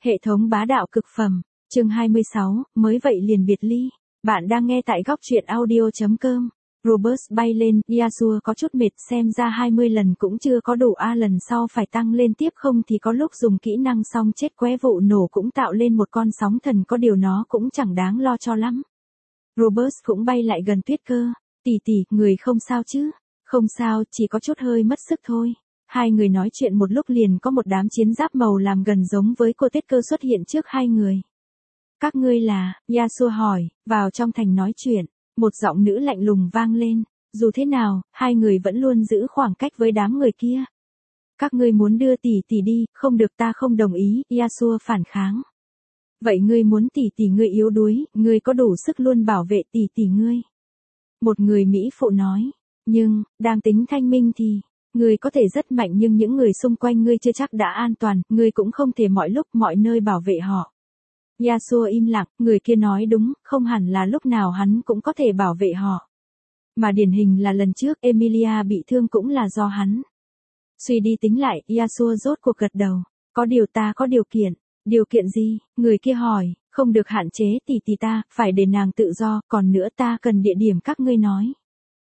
Hệ thống bá đạo cực phẩm, chương 26, mới vậy liền biệt ly. Bạn đang nghe tại góc truyện audio.com. Robert bay lên, Yasuo có chút mệt, xem ra 20 lần cũng chưa có đủ, lần sau phải tăng lên tiếp, không thì có lúc dùng kỹ năng xong chết qué, vụ nổ cũng tạo lên một con sóng thần, có điều nó cũng chẳng đáng lo cho lắm. Robert cũng bay lại gần Tuyết Cơ. Tỷ tỷ, người không sao chứ? Không sao, chỉ có chút hơi mất sức thôi. Hai người nói chuyện một lúc liền có một đám chiến giáp màu làm gần giống với cô Tuyết Cơ xuất hiện trước hai người. Các ngươi là, Yasuo hỏi, vào trong thành nói chuyện, một giọng nữ lạnh lùng vang lên. Dù thế nào, hai người vẫn luôn giữ khoảng cách với đám người kia. Các ngươi muốn đưa tỷ tỷ đi, không được, ta không đồng ý, Yasuo phản kháng. Vậy ngươi muốn tỷ tỷ ngươi yếu đuối, ngươi có đủ sức luôn bảo vệ tỷ tỷ ngươi. Một người Mỹ phụ nói, nhưng, đang tính thanh minh thì, ngươi có thể rất mạnh nhưng những người xung quanh ngươi chưa chắc đã an toàn, ngươi cũng không thể mọi lúc mọi nơi bảo vệ họ. Yasuo im lặng, người kia nói đúng, không hẳn là lúc nào hắn cũng có thể bảo vệ họ. Mà điển hình là lần trước Emilia bị thương cũng là do hắn. Suy đi tính lại, Yasuo rốt cuộc gật đầu. Có điều ta có điều kiện. Điều kiện gì? Người kia hỏi, không được hạn chế tỷ tỷ ta, phải để nàng tự do, còn nữa ta cần địa điểm các ngươi nói.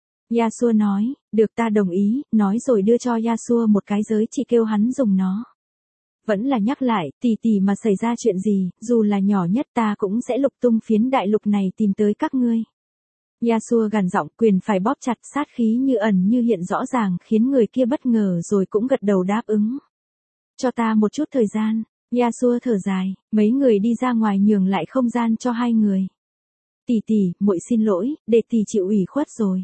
Yasuo nói, được, ta đồng ý, nói rồi đưa cho Yasuo một cái giới chỉ kêu hắn dùng nó. Vẫn là nhắc lại, tỷ tỷ mà xảy ra chuyện gì, dù là nhỏ nhất ta cũng sẽ lục tung phiến đại lục này tìm tới các ngươi. Yasuo gằn giọng, quyền phải bóp chặt, sát khí như ẩn như hiện rõ ràng, khiến người kia bất ngờ rồi cũng gật đầu đáp ứng. Cho ta một chút thời gian. Yasuo thở dài, mấy người đi ra ngoài nhường lại không gian cho hai người. Tỷ tỷ, muội xin lỗi, để tỷ chịu ủy khuất rồi.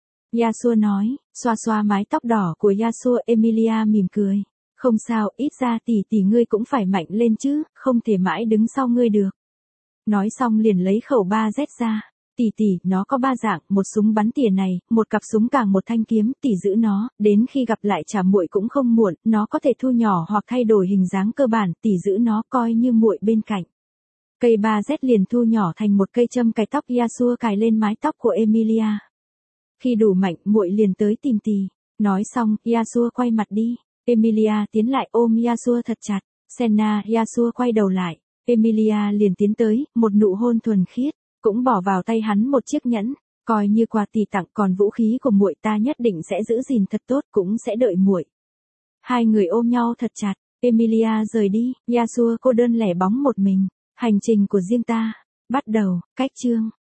Yasuo nói, xoa xoa mái tóc đỏ của Yasuo. Emilia mỉm cười. Không sao, ít ra tỷ tỷ ngươi cũng phải mạnh lên chứ, không thể mãi đứng sau ngươi được. Nói xong liền lấy khẩu 3Z ra. Tỷ tỷ, nó có 3 dạng, một súng bắn tỉa này, một cặp súng càng một thanh kiếm, tỷ giữ nó, đến khi gặp lại trả muội cũng không muộn, nó có thể thu nhỏ hoặc thay đổi hình dáng cơ bản, tỷ giữ nó coi như muội bên cạnh. Cây 3Z liền thu nhỏ thành một cây châm cài tóc. Yasuo cài lên mái tóc của Emilia. Khi đủ mạnh, muội liền tới tìm tỷ. Nói xong, Yasuo quay mặt đi. Emilia tiến lại ôm Yasuo thật chặt. Senna, Yasuo quay đầu lại. Emilia liền tiến tới, một nụ hôn thuần khiết. Cũng bỏ vào tay hắn một chiếc nhẫn, coi như quà tỷ tặng, còn vũ khí của muội ta nhất định sẽ giữ gìn thật tốt, cũng sẽ đợi muội. Hai người ôm nhau thật chặt, Emilia rời đi, Yasuo cô đơn lẻ bóng một mình, hành trình của riêng ta, bắt đầu, cách chương.